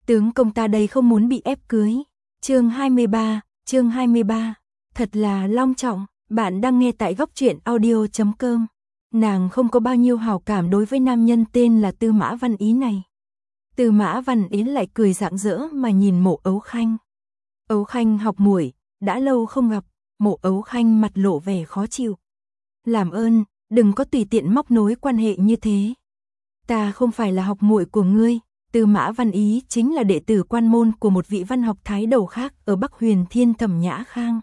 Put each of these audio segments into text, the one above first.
Tướng công ta đây không muốn bị ép cưới. Chương 23, thật là long trọng. Bạn đang nghe tại góc truyện audio.com. Nàng không có bao nhiêu hảo cảm đối với nam nhân tên là Tư Mã Văn Ý này. Tư Mã Văn Ý lại cười rạng rỡ mà nhìn Mộ Ấu Khanh. Ấu Khanh học muội, đã lâu không gặp. Mộ Ấu Khanh mặt lộ vẻ khó chịu. Làm ơn, đừng có tùy tiện móc nối quan hệ như thế. Ta không phải là học muội của ngươi. Tư Mã Văn Ý chính là đệ tử quan môn của một vị văn học thái đầu khác ở Bắc Huyền Thiên Thẩm Nhã Khang.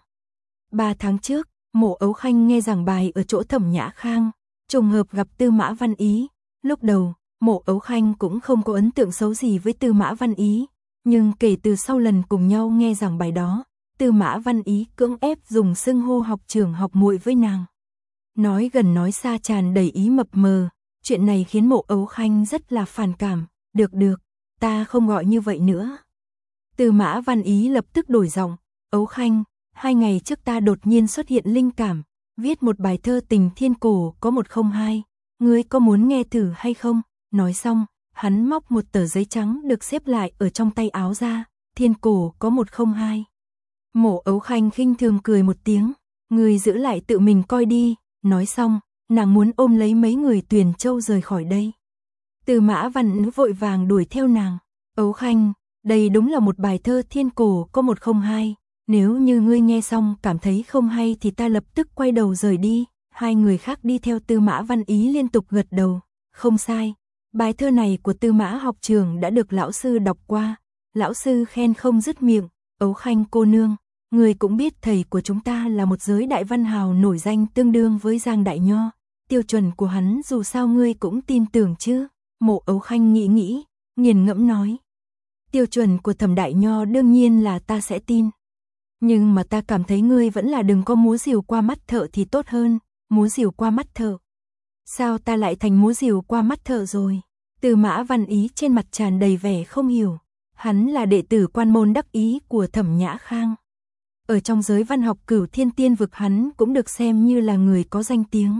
3 tháng trước, Mộ Ấu Khanh nghe giảng bài ở chỗ Thẩm Nhã Khang, trùng hợp gặp Tư Mã Văn Ý. Lúc đầu, Mộ Ấu Khanh cũng không có ấn tượng xấu gì với Tư Mã Văn Ý, nhưng kể từ sau lần cùng nhau nghe giảng bài đó, Tư Mã Văn Ý cưỡng ép dùng xưng hô học trưởng học muội với nàng. Nói gần nói xa tràn đầy ý mập mờ, chuyện này khiến Mộ Ấu Khanh rất là phản cảm. Được, ta không gọi như vậy nữa. Tư Mã Văn Ý lập tức đổi giọng, Ấu Khanh, 2 ngày trước ta đột nhiên xuất hiện linh cảm, viết một bài thơ tình thiên cổ có 102, ngươi có muốn nghe thử hay không? Nói xong, hắn móc một tờ giấy trắng được xếp lại ở trong tay áo ra, thiên cổ có 102. Mộ Ấu Khanh khinh thường cười một tiếng, ngươi giữ lại tự mình coi đi, nói xong, nàng muốn ôm lấy mấy người Tuyền Châu rời khỏi đây. Tư Mã Văn vội vàng đuổi theo nàng, Ấu Khanh, đây đúng là một bài thơ thiên cổ có 102, nếu như ngươi nghe xong cảm thấy không hay thì ta lập tức quay đầu rời đi. Hai người khác đi theo Tư Mã Văn Ý liên tục gật đầu, không sai, bài thơ này của Tư Mã học trường đã được lão sư đọc qua, lão sư khen không dứt miệng, Ấu Khanh cô nương, ngươi cũng biết thầy của chúng ta là một giới đại văn hào nổi danh tương đương với Giang Đại Nho, tiêu chuẩn của hắn dù sao ngươi cũng tin tưởng chứ? Mộ Ấu Khanh nghĩ, nghiền ngẫm nói. Tiêu chuẩn của Thẩm Đại Nho đương nhiên là ta sẽ tin. Nhưng mà ta cảm thấy ngươi vẫn là đừng có múa rìu qua mắt thợ thì tốt hơn, múa rìu qua mắt thợ. Sao ta lại thành múa rìu qua mắt thợ rồi? Tư Mã Văn Ý trên mặt tràn đầy vẻ không hiểu. Hắn là đệ tử quan môn đắc ý của Thẩm Nhã Khang. Ở trong giới văn học Cửu Thiên Tiên vực hắn cũng được xem như là người có danh tiếng.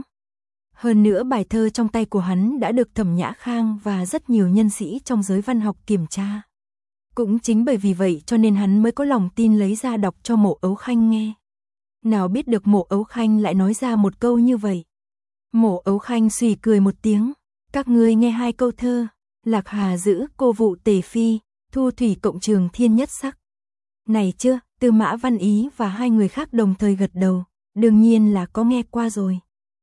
Hơn nữa bài thơ trong tay của hắn đã được Thẩm Nhã Khang và rất nhiều nhân sĩ trong giới văn học kiểm tra. Cũng chính bởi vì vậy cho nên hắn mới có lòng tin lấy ra đọc cho Mộ Ấu Khanh nghe. Nào biết được Mộ Ấu Khanh lại nói ra một câu như vậy. Mộ Ấu Khanh xùy cười một tiếng, các ngươi nghe 2 câu thơ, Lạc Hà giữ cô vụ tề phi, thu thủy cộng trường thiên nhất sắc. Này chưa, Tư Mã Văn Ý và 2 người khác đồng thời gật đầu, đương nhiên là có nghe qua rồi.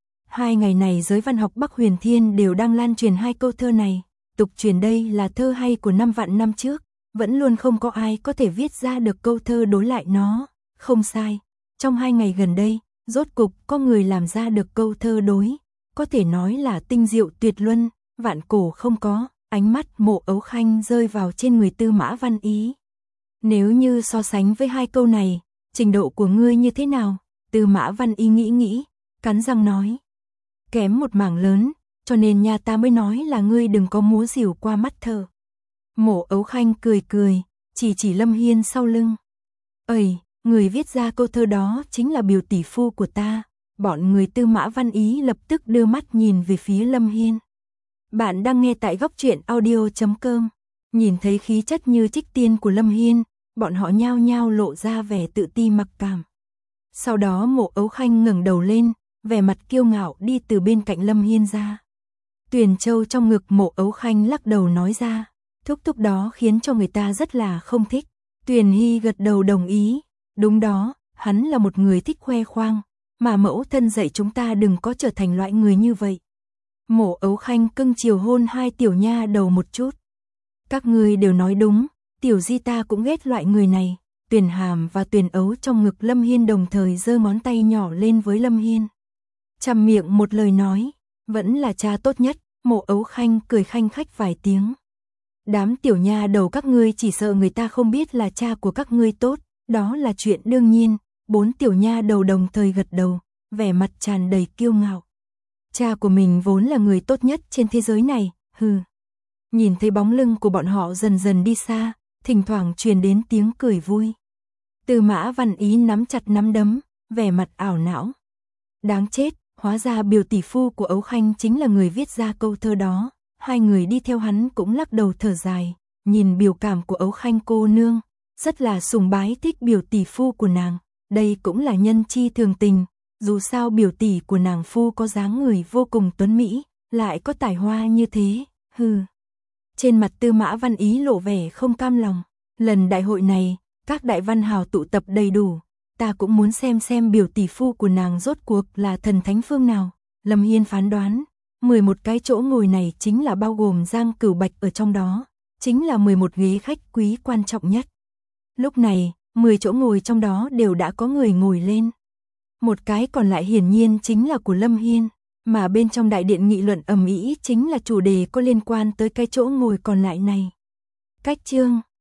2 ngày này giới văn học Bắc Huyền Thiên đều đang lan truyền 2 câu thơ này, tục truyền đây là thơ hay của 5 vạn năm trước, vẫn luôn không có ai có thể viết ra được câu thơ đối lại nó, không sai. Trong 2 ngày gần đây, rốt cục có người làm ra được câu thơ đối, có thể nói là tinh diệu tuyệt luân, vạn cổ không có. Ánh mắt Mộ Ấu Khanh rơi vào trên người Tư Mã Văn Ý. Nếu như so sánh với 2 câu này, trình độ của ngươi như thế nào? Tư Mã Văn Ý nghĩ, cắn răng nói. Kém một mảng lớn, cho nên nhà ta mới nói là ngươi đừng có múa rìu qua mắt thợ. Mộ Ấu Khanh cười, chỉ Lâm Hiên sau lưng. Ơi, người viết ra câu thơ đó chính là biểu tỷ phu của ta. Bọn người Tư Mã Văn Ý lập tức đưa mắt nhìn về phía Lâm Hiên. Bạn đang nghe tại góc truyện audio.com. Nhìn thấy khí chất như trích tiên của Lâm Hiên, bọn họ nhao nhao lộ ra vẻ tự ti mặc cảm. Sau đó Mộ Ấu Khanh ngẩng đầu lên, vẻ mặt kiêu ngạo đi từ bên cạnh Lâm Hiên ra. Tuyền Châu trong ngực Mộ Ấu Khanh lắc đầu nói ra, thúc đó khiến cho người ta rất là không thích. Tuyền Hy gật đầu đồng ý, đúng đó, hắn là một người thích khoe khoang, mà mẫu thân dạy chúng ta đừng có trở thành loại người như vậy. Mộ Ấu Khanh cưng chiều hôn 2 tiểu nha đầu một chút. Các ngươi đều nói đúng, tiểu di ta cũng ghét loại người này. Tuyền Hàm và Tuyền Ấu trong ngực Lâm Hiên đồng thời giơ ngón tay nhỏ lên với Lâm Hiên. Chằm miệng một lời nói, vẫn là cha tốt nhất. Mộ Ấu Khanh cười khanh khách vài tiếng. Đám tiểu nha đầu các ngươi chỉ sợ người ta không biết là cha của các ngươi tốt, đó là chuyện đương nhiên. 4 tiểu nha đầu đồng thời gật đầu, vẻ mặt tràn đầy kiêu ngạo. Cha của mình vốn là người tốt nhất trên thế giới này, hừ. Nhìn thấy bóng lưng của bọn họ dần dần đi xa, thỉnh thoảng truyền đến tiếng cười vui. Tư Mã Văn Ý nắm chặt nắm đấm, vẻ mặt ảo não. Đáng chết, hóa ra biểu tỷ phu của Ấu Khanh chính là người viết ra câu thơ đó. 2 người đi theo hắn cũng lắc đầu thở dài, nhìn biểu cảm của Ấu Khanh cô nương, rất là sùng bái thích biểu tỷ phu của nàng, đây cũng là nhân chi thường tình, dù sao biểu tỷ của nàng phu có dáng người vô cùng tuấn mỹ, lại có tài hoa như thế, hừ. Trên mặt Tư Mã Văn Ý lộ vẻ không cam lòng, lần đại hội này, các đại văn hào tụ tập đầy đủ, ta cũng muốn xem biểu tỷ phu của nàng rốt cuộc là thần thánh phương nào. Lâm Hiên phán đoán, 11 cái chỗ ngồi này chính là bao gồm Giang Cửu Bạch ở trong đó, chính là 11 ghế khách quý quan trọng nhất. Lúc này, 10 chỗ ngồi trong đó đều đã có người ngồi lên. Một cái còn lại hiển nhiên chính là của Lâm Hiên, mà bên trong đại điện nghị luận ầm ĩ chính là chủ đề có liên quan tới cái chỗ ngồi còn lại này. Cách chương